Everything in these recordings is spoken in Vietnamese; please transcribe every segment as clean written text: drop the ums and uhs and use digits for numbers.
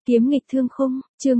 Kiếm nghịch thương khung, chương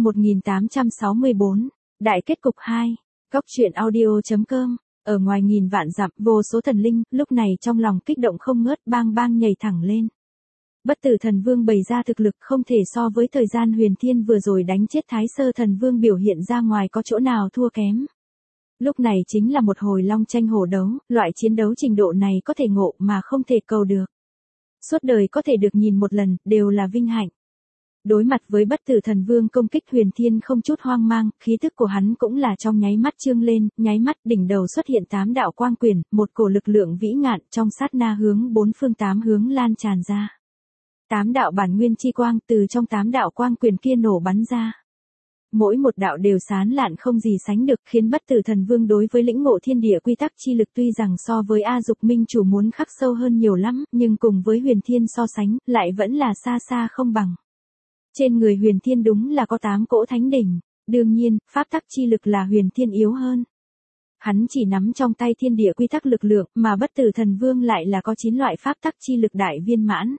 1864, Đại kết cục 2, Góc truyện audio.com, ở ngoài nghìn vạn dặm, vô số thần linh, lúc này trong lòng kích động không ngớt, bang bang nhảy thẳng lên. Bất tử thần vương bày ra thực lực không thể so với thời gian Huyền Thiên vừa rồi đánh chết Thái Sơ thần vương biểu hiện ra ngoài có chỗ nào thua kém. Lúc này chính là một hồi long tranh hổ đấu, loại chiến đấu trình độ này có thể ngộ mà không thể cầu được. Suốt đời có thể được nhìn một lần, đều là vinh hạnh. Đối mặt với bất tử thần vương công kích Huyền Thiên không chút hoang mang, khí tức của hắn cũng là trong nháy mắt trương lên, nháy mắt đỉnh đầu xuất hiện 8 đạo quang quyền, một cổ lực lượng vĩ ngạn trong sát na hướng bốn phương 8 hướng lan tràn ra. 8 đạo bản nguyên chi quang từ trong 8 đạo quang quyền kia nổ bắn ra. Mỗi một đạo đều sáng lạn không gì sánh được, khiến bất tử thần vương đối với lĩnh ngộ thiên địa quy tắc chi lực tuy rằng so với A Dục Minh chủ muốn khắc sâu hơn nhiều lắm, nhưng cùng với Huyền Thiên so sánh, lại vẫn là xa xa không bằng. Trên người Huyền Thiên đúng là có 8 cỗ thánh đỉnh, đương nhiên, pháp tắc chi lực là Huyền Thiên yếu hơn. Hắn chỉ nắm trong tay thiên địa quy tắc lực lượng, mà bất tử thần vương lại là có 9 loại pháp tắc chi lực đại viên mãn.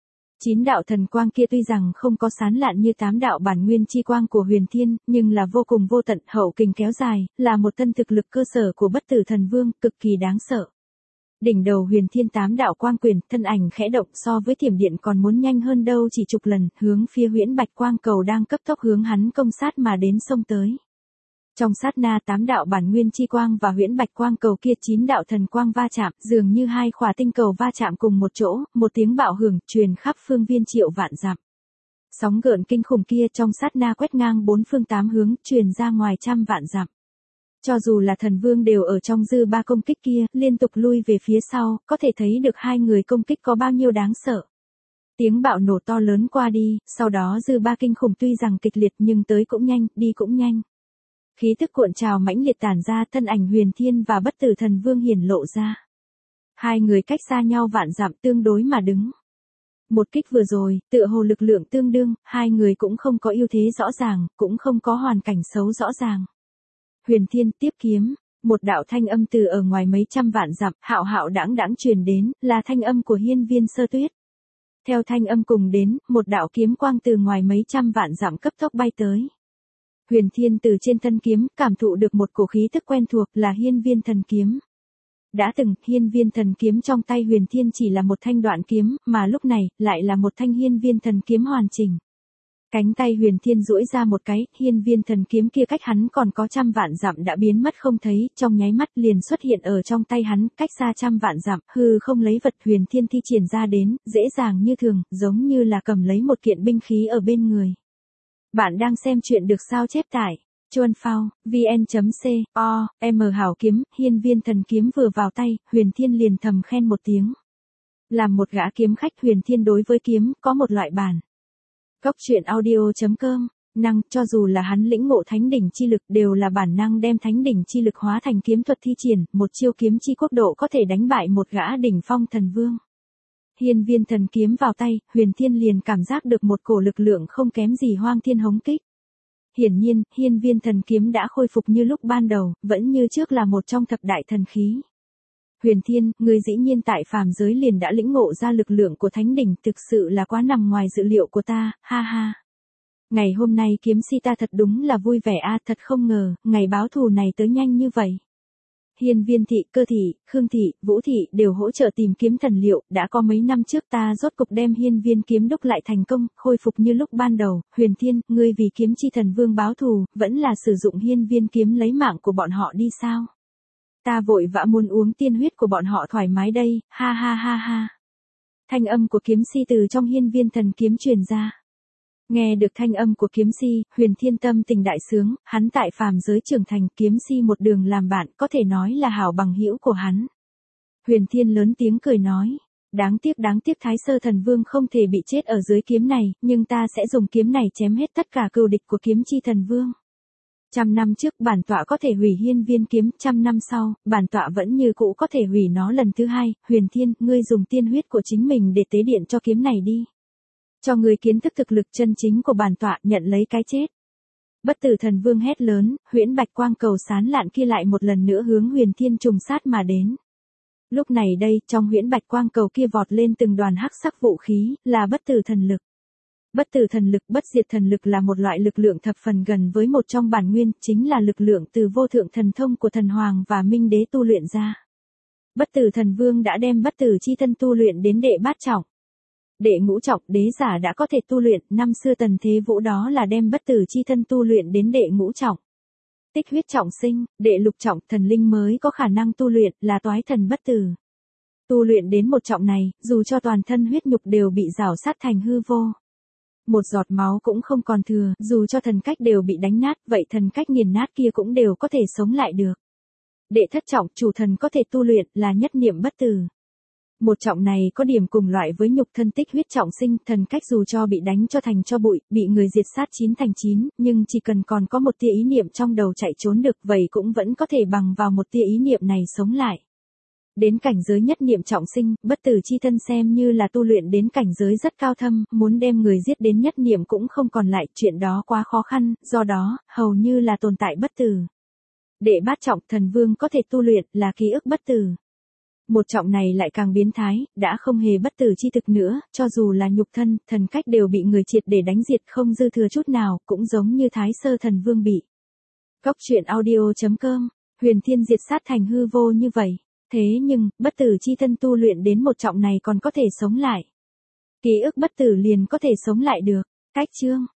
9 đạo thần quang kia tuy rằng không có sáng lạn như 8 đạo bản nguyên chi quang của Huyền Thiên, nhưng là vô cùng vô tận, hậu kình kéo dài, là một tân thực lực cơ sở của bất tử thần vương, cực kỳ đáng sợ. Đỉnh đầu Huyền Thiên 8 đạo quang quyền, thân ảnh khẽ động so với thiểm điện còn muốn nhanh hơn đâu chỉ chục lần, hướng phía huyễn bạch quang cầu đang cấp tốc hướng hắn công sát mà đến xông tới. Trong sát na 8 đạo bản nguyên chi quang và huyễn bạch quang cầu kia 9 đạo thần quang va chạm, dường như hai khỏa tinh cầu va chạm cùng một chỗ, một tiếng bạo hưởng truyền khắp phương viên triệu vạn dặm. Sóng gợn kinh khủng kia trong sát na quét ngang bốn phương 8 hướng, truyền ra ngoài trăm vạn dặm. Cho dù là thần vương đều ở trong dư ba công kích kia, liên tục lui về phía sau, có thể thấy được hai người công kích có bao nhiêu đáng sợ. Tiếng bạo nổ to lớn qua đi, sau đó dư ba kinh khủng tuy rằng kịch liệt nhưng tới cũng nhanh, đi cũng nhanh. Khí tức cuộn trào mãnh liệt tản ra, thân ảnh Huyền Thiên và bất tử thần vương hiển lộ ra. Hai người cách xa nhau vạn dặm tương đối mà đứng. Một kích vừa rồi, tựa hồ lực lượng tương đương, hai người cũng không có ưu thế rõ ràng, cũng không có hoàn cảnh xấu rõ ràng. Huyền Thiên tiếp kiếm, một đạo thanh âm từ ở ngoài mấy trăm vạn dặm, hạo hạo đãng đãng truyền đến, là thanh âm của Hiên Viên Sơ Tuyết. Theo thanh âm cùng đến, một đạo kiếm quang từ ngoài mấy trăm vạn dặm cấp tốc bay tới. Huyền Thiên từ trên thân kiếm, cảm thụ được một cổ khí tức quen thuộc là Hiên Viên Thần Kiếm. Đã từng, Hiên Viên Thần Kiếm trong tay Huyền Thiên chỉ là một thanh đoạn kiếm, mà lúc này, lại là một thanh Hiên Viên Thần Kiếm hoàn chỉnh. Cánh tay Huyền Thiên duỗi ra một cái, Hiên Viên Thần Kiếm kia cách hắn còn có trăm vạn dặm đã biến mất không thấy, trong nháy mắt liền xuất hiện ở trong tay hắn, cách xa trăm vạn dặm, hư không lấy vật Huyền Thiên thi triển ra đến, dễ dàng như thường, giống như là cầm lấy một kiện binh khí ở bên người. Bạn đang xem chuyện được sao chép tại Chuan Phao, vn.co, hảo kiếm, Hiên Viên Thần Kiếm vừa vào tay, Huyền Thiên liền thầm khen một tiếng. Làm một gã kiếm khách, Huyền Thiên đối với kiếm, có một loại bản. Góc truyện audio.com, năng, cho dù là hắn lĩnh ngộ thánh đỉnh chi lực đều là bản năng đem thánh đỉnh chi lực hóa thành kiếm thuật thi triển, một chiêu kiếm chi quốc độ có thể đánh bại một gã đỉnh phong thần vương. Hiên Viên Thần Kiếm vào tay, Huyền Thiên liền cảm giác được một cổ lực lượng không kém gì Hoang Thiên Hống Kích. Hiển nhiên, Hiên Viên Thần Kiếm đã khôi phục như lúc ban đầu, vẫn như trước là một trong thập đại thần khí. Huyền Thiên, người dĩ nhiên tại phàm giới liền đã lĩnh ngộ ra lực lượng của thánh đỉnh, thực sự là quá nằm ngoài dự liệu của ta, ha ha. Ngày hôm nay kiếm si ta thật đúng là vui vẻ a, thật không ngờ, ngày báo thù này tới nhanh như vậy. Hiên Viên thị, Cơ thị, Khương thị, Vũ thị đều hỗ trợ tìm kiếm thần liệu, đã có mấy năm trước ta rốt cục đem Hiên Viên kiếm đúc lại thành công, khôi phục như lúc ban đầu. Huyền Thiên, ngươi vì kiếm chi thần vương báo thù, vẫn là sử dụng Hiên Viên kiếm lấy mạng của bọn họ đi sao? Ta vội vã muốn uống tiên huyết của bọn họ thoải mái đây, ha ha ha ha. Thanh âm của kiếm si từ trong Hiên Viên Thần Kiếm truyền ra. Nghe được thanh âm của kiếm si, Huyền Thiên tâm tình đại sướng, hắn tại phàm giới trưởng thành, kiếm si một đường làm bạn, có thể nói là hảo bằng hữu của hắn. Huyền Thiên lớn tiếng cười nói, đáng tiếc Thái Sơ thần vương không thể bị chết ở dưới kiếm này, nhưng ta sẽ dùng kiếm này chém hết tất cả cừu địch của kiếm chi thần vương. 100 năm trước bản tọa có thể hủy Hiên Viên kiếm, 100 năm sau, bản tọa vẫn như cũ có thể hủy nó lần thứ hai. Huyền Thiên, ngươi dùng tiên huyết của chính mình để tế điện cho kiếm này đi. Cho ngươi kiến thức thực lực chân chính của bản tọa, nhận lấy cái chết. Bất tử thần vương hét lớn, huyễn bạch quang cầu sáng lạn kia lại một lần nữa hướng Huyền Thiên trùng sát mà đến. Lúc này đây, trong huyễn bạch quang cầu kia vọt lên từng đoàn hắc sắc vũ khí, là bất tử thần lực. Bất tử thần lực, bất diệt thần lực là một loại lực lượng thập phần gần với một trong bản nguyên, chính là lực lượng từ vô thượng thần thông của thần hoàng và minh đế tu luyện ra. Bất tử thần vương đã đem bất tử chi thân tu luyện đến đệ bát trọng. Đệ ngũ trọng, đế giả đã có thể tu luyện, năm xưa Tần Thế Vũ đó là đem bất tử chi thân tu luyện đến đệ ngũ trọng. Tích huyết trọng sinh, đệ lục trọng, thần linh mới có khả năng tu luyện, là toái thần bất tử. Tu luyện đến một trọng này, dù cho toàn thân huyết nhục đều bị rào sát thành hư vô. Một giọt máu cũng không còn thừa, dù cho thần cách đều bị đánh nát, vậy thần cách nghiền nát kia cũng đều có thể sống lại được. Đệ thất trọng, chủ thần có thể tu luyện, là nhất niệm bất tử. Một trọng này có điểm cùng loại với nhục thân tích huyết trọng sinh, thần cách dù cho bị đánh cho thành cho bụi, bị người diệt sát 9 thành 9, nhưng chỉ cần còn có một tia ý niệm trong đầu chạy trốn được, vậy cũng vẫn có thể bằng vào một tia ý niệm này sống lại. Đến cảnh giới nhất niệm trọng sinh, bất tử chi thân xem như là tu luyện đến cảnh giới rất cao thâm, muốn đem người giết đến nhất niệm cũng không còn lại, chuyện đó quá khó khăn, do đó, hầu như là tồn tại bất tử. Đệ bát trọng, thần vương có thể tu luyện, là ký ức bất tử. Một trọng này lại càng biến thái, đã không hề bất tử chi thực nữa, cho dù là nhục thân, thần cách đều bị người triệt để đánh diệt không dư thừa chút nào, cũng giống như Thái Sơ thần vương bị. Góc truyện audio.com, huyền thiên diệt sát thành hư vô như vậy. Thế nhưng, bất tử chi thân tu luyện đến một trọng này còn có thể sống lại. Ký ức bất tử liền có thể sống lại được. Cách chương